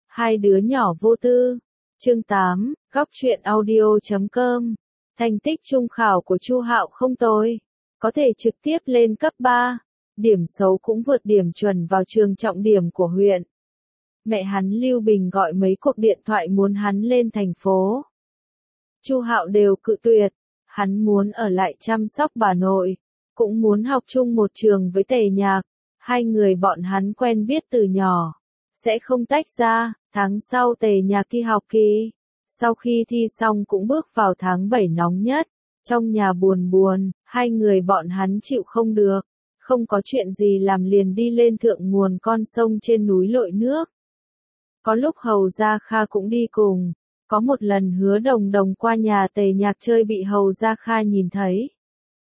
Hai đứa nhỏ vô tư. Chương 8, góc truyện audio.com. Thành tích trung khảo của Chu Hạo không tồi, có thể trực tiếp lên cấp 3. Điểm xấu cũng vượt điểm chuẩn vào trường trọng điểm của huyện. Mẹ hắn Lưu Bình gọi mấy cuộc điện thoại muốn hắn lên thành phố. Chu Hạo đều cự tuyệt, hắn muốn ở lại chăm sóc bà nội, cũng muốn học chung một trường với Tề Nhạc, hai người bọn hắn quen biết từ nhỏ, sẽ không tách ra. Tháng sau Tề Nhạc thi học kỳ, sau khi thi xong cũng bước vào tháng 7 nóng nhất, trong nhà buồn buồn, hai người bọn hắn chịu không được, không có chuyện gì làm liền đi lên thượng nguồn con sông trên núi lội nước. Có lúc Hầu Gia Kha cũng đi cùng, có một lần Hứa Đồng Đồng qua nhà Tề Nhạc chơi bị Hầu Gia Kha nhìn thấy.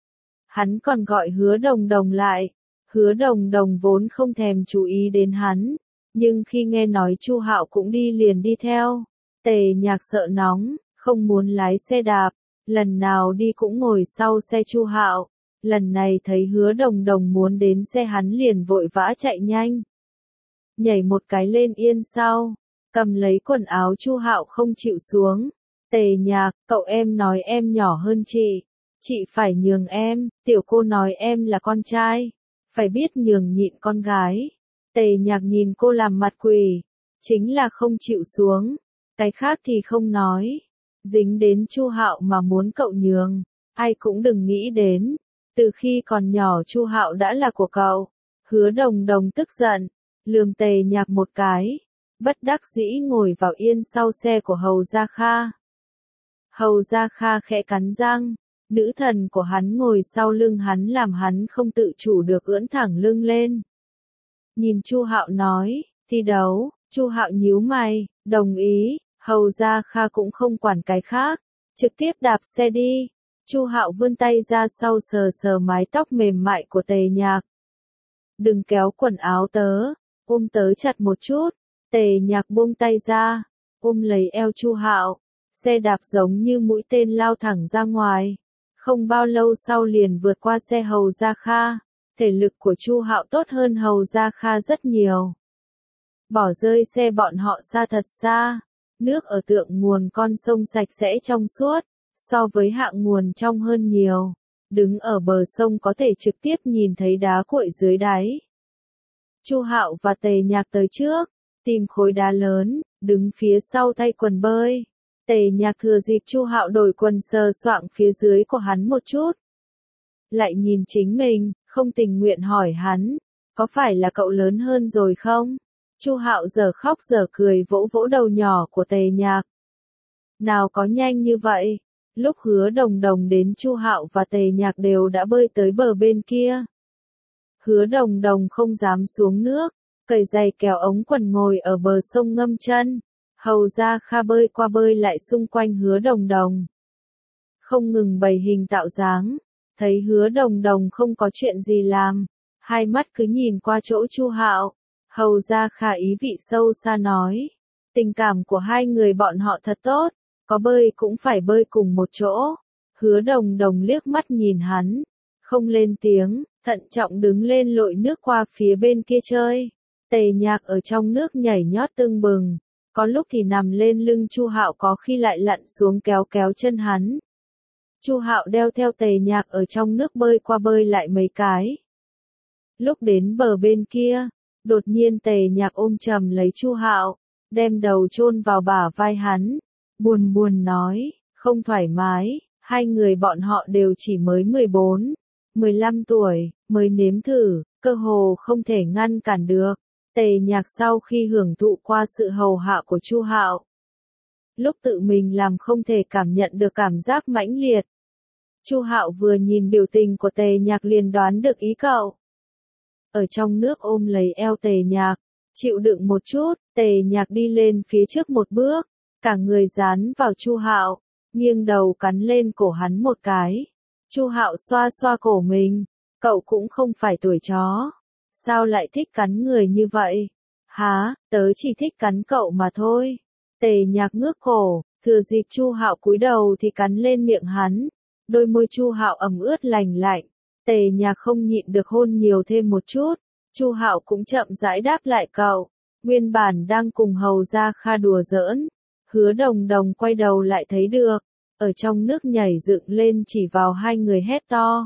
Hắn còn gọi Hứa Đồng Đồng lại, Hứa Đồng Đồng vốn không thèm chú ý đến hắn, nhưng khi nghe nói Chu Hạo cũng đi liền đi theo. Tề Nhạc sợ nóng, không muốn lái xe đạp, lần nào đi cũng ngồi sau xe Chu Hạo. Lần này thấy Hứa Đồng Đồng muốn đến xe hắn liền vội vã chạy nhanh. Nhảy một cái lên yên sau, cầm lấy quần áo Chu Hạo không chịu xuống. Tề Nhạc, cậu em nói em nhỏ hơn chị phải nhường em, tiểu cô nói em là con trai, phải biết nhường nhịn con gái. Tề Nhạc nhìn cô làm mặt quỷ, chính là không chịu xuống, cái khác thì không nói. Dính đến Chu Hạo mà muốn cậu nhường, ai cũng đừng nghĩ đến, từ khi còn nhỏ Chu Hạo đã là của cậu. Hứa Đồng Đồng tức giận, lườm Tề Nhạc một cái, bất đắc dĩ ngồi vào yên sau xe của Hầu Gia Kha. Hầu Gia Kha khẽ cắn răng, nữ thần của hắn ngồi sau lưng hắn làm hắn không tự chủ được ưỡn thẳng lưng lên. Nhìn Chu Hạo nói, thi đấu. Chu Hạo nhíu mày, đồng ý. Hầu Gia Kha cũng không quản cái khác, trực tiếp đạp xe đi. Chu Hạo vươn tay ra sau sờ sờ mái tóc mềm mại của Tề Nhạc. Đừng kéo quần áo tớ, ôm tớ chặt một chút. Tề Nhạc buông tay ra, ôm lấy eo Chu Hạo. Xe đạp giống như mũi tên lao thẳng ra ngoài. Không bao lâu sau liền vượt qua xe Hầu Gia Kha. Thể lực của Chu Hạo tốt hơn Hầu Gia Kha rất nhiều. Bỏ rơi xe bọn họ xa thật xa. Nước ở thượng nguồn con sông sạch sẽ trong suốt, so với hạ nguồn trong hơn nhiều. Đứng ở bờ sông có thể trực tiếp nhìn thấy đá cuội dưới đáy. Chu Hạo và Tề Nhạc tới trước, tìm khối đá lớn, đứng phía sau thay quần bơi. Tề Nhạc thừa dịp Chu Hạo đổi quần sờ soạng phía dưới của hắn một chút. Lại nhìn chính mình, không tình nguyện hỏi hắn, có phải là cậu lớn hơn rồi không? Chu Hạo giờ khóc giờ cười vỗ vỗ đầu nhỏ của Tề Nhạc. Nào có nhanh như vậy, lúc Hứa Đồng Đồng đến Chu Hạo và Tề Nhạc đều đã bơi tới bờ bên kia. Hứa Đồng Đồng không dám xuống nước, cởi giày kéo ống quần ngồi ở bờ sông ngâm chân. Hầu Gia Kha bơi qua bơi lại xung quanh Hứa Đồng Đồng, không ngừng bày hình tạo dáng. Thấy Hứa Đồng Đồng không có chuyện gì làm, hai mắt cứ nhìn qua chỗ Chu Hạo. Hầu Gia Kha ý vị sâu xa nói, tình cảm của hai người bọn họ thật tốt, có bơi cũng phải bơi cùng một chỗ. Hứa Đồng Đồng liếc mắt nhìn hắn, không lên tiếng, thận trọng đứng lên lội nước qua phía bên kia chơi. Tề Nhạc ở trong nước nhảy nhót tưng bừng, có lúc thì nằm lên lưng Chu Hạo, có khi lại lặn xuống kéo kéo chân hắn. Chu Hạo đeo theo Tề Nhạc ở trong nước bơi qua bơi lại mấy cái. Lúc đến bờ bên kia, đột nhiên Tề Nhạc ôm chầm lấy Chu Hạo, đem đầu chôn vào bả vai hắn, buồn buồn nói, không thoải mái. Hai người bọn họ đều chỉ mới 14, 15 tuổi, mới nếm thử, cơ hồ không thể ngăn cản được. Tề Nhạc sau khi hưởng thụ qua sự hầu hạ của Chu Hạo, lúc tự mình làm không thể cảm nhận được cảm giác mãnh liệt. Chu Hạo vừa nhìn biểu tình của Tề Nhạc liền đoán được ý cậu. Ở trong nước ôm lấy eo Tề Nhạc, chịu đựng một chút. Tề Nhạc đi lên phía trước một bước, cả người dán vào Chu Hạo, nghiêng đầu cắn lên cổ hắn một cái. Chu Hạo xoa xoa cổ mình, cậu cũng không phải tuổi chó, sao lại thích cắn người như vậy? Hả, tớ chỉ thích cắn cậu mà thôi. Tề Nhạc ngước cổ, thừa dịp Chu Hạo cúi đầu thì cắn lên miệng hắn. Đôi môi Chu Hạo ẩm ướt lành lạnh, Tề Nhạc không nhịn được hôn nhiều thêm một chút. Chu Hạo cũng chậm rãi đáp lại cậu. Nguyên bản đang cùng Hầu Gia Kha đùa giỡn, Hứa Đồng Đồng quay đầu lại thấy được, ở trong nước nhảy dựng lên chỉ vào hai người hét to.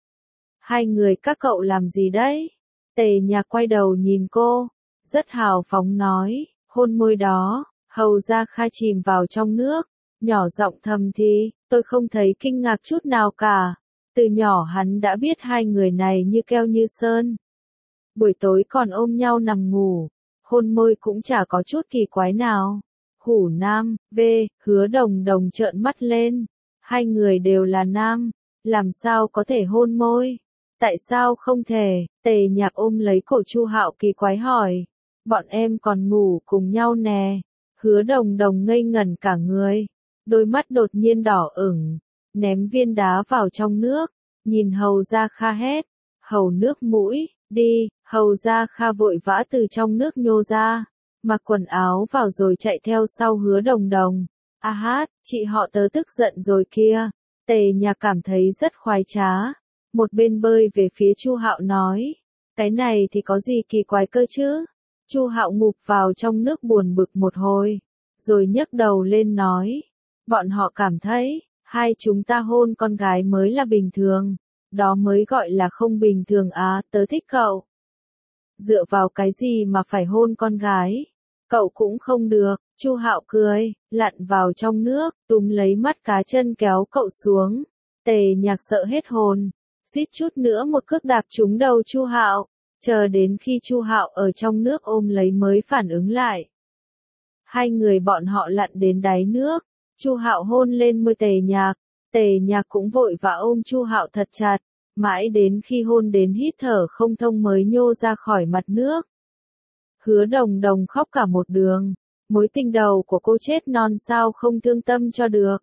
Hai người các cậu làm gì đấy? Tề Nhạc quay đầu nhìn cô, rất hào phóng nói, hôn môi đó. Hầu Gia Kha chìm vào trong nước, nhỏ giọng thầm thì, tôi không thấy kinh ngạc chút nào cả. Từ nhỏ hắn đã biết hai người này như keo như sơn. Buổi tối còn ôm nhau nằm ngủ, hôn môi cũng chả có chút kỳ quái nào. Hủ nam, Hứa Đồng Đồng trợn mắt lên. Hai người đều là nam, làm sao có thể hôn môi? Tại sao không thể? Tề Nhạc ôm lấy cổ Chu Hạo kỳ quái hỏi. Bọn em còn ngủ cùng nhau nè. Hứa Đồng Đồng ngây ngẩn cả người, đôi mắt đột nhiên đỏ ửng, ném viên đá vào trong nước, nhìn Hầu Gia Kha hét, hầu nước mũi, đi. Hầu Gia Kha vội vã từ trong nước nhô ra, mặc quần áo vào rồi chạy theo sau Hứa Đồng Đồng. A hát, chị họ tớ tức giận rồi kia. Tề Nhạc cảm thấy rất khoái trá, một bên bơi về phía Chu Hạo nói, cái này thì có gì kỳ quái cơ chứ? Chu Hạo ngụp vào trong nước buồn bực một hồi, rồi nhấc đầu lên nói, bọn họ cảm thấy, hai chúng ta hôn con gái mới là bình thường, đó mới gọi là không bình thường á, tớ thích cậu. Dựa vào cái gì mà phải hôn con gái? Cậu cũng không được. Chu Hạo cười, lặn vào trong nước, túm lấy mắt cá chân kéo cậu xuống. Tề Nhạc sợ hết hồn, suýt chút nữa một cước đạp trúng đầu Chu Hạo. Chờ đến khi Chu Hạo ở trong nước ôm lấy mới phản ứng lại. Hai người bọn họ lặn đến đáy nước, Chu Hạo hôn lên môi Tề Nhạc cũng vội vã ôm Chu Hạo thật chặt, mãi đến khi hôn đến hít thở không thông mới nhô ra khỏi mặt nước. Hứa Đồng Đồng khóc cả một đường, mối tình đầu của cô chết non sao không thương tâm cho được.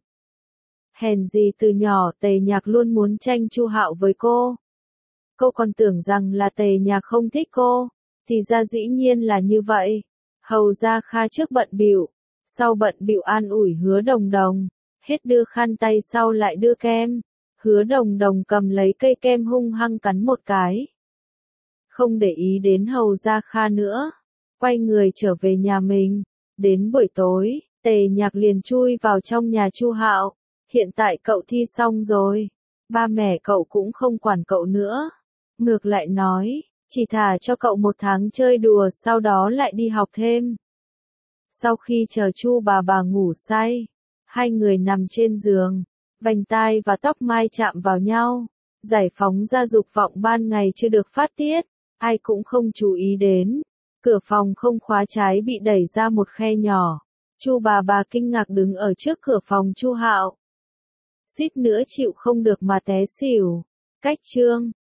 Hèn gì từ nhỏ Tề Nhạc luôn muốn tranh Chu Hạo với cô. Cô còn tưởng rằng là Tề Nhạc không thích cô, thì ra dĩ nhiên là như vậy. Hầu Gia Kha trước bận bịu, sau bận bịu an ủi Hứa Đồng Đồng, hết đưa khăn tay sau lại đưa kem. Hứa Đồng Đồng cầm lấy cây kem hung hăng cắn một cái. Không để ý đến Hầu Gia Kha nữa, quay người trở về nhà mình. Đến buổi tối, Tề Nhạc liền chui vào trong nhà Chu Hạo. Hiện tại cậu thi xong rồi, ba mẹ cậu cũng không quản cậu nữa. Ngược lại nói, chỉ thả cho cậu 1 tháng chơi đùa sau đó lại đi học thêm. Sau khi chờ Chu bà ngủ say, hai người nằm trên giường, vành tai và tóc mai chạm vào nhau, giải phóng ra dục vọng ban ngày chưa được phát tiết, ai cũng không chú ý đến. Cửa phòng không khóa trái bị đẩy ra một khe nhỏ. Chu bà kinh ngạc đứng ở trước cửa phòng Chu Hạo. Suýt nữa chịu không được mà té xỉu. Cách chương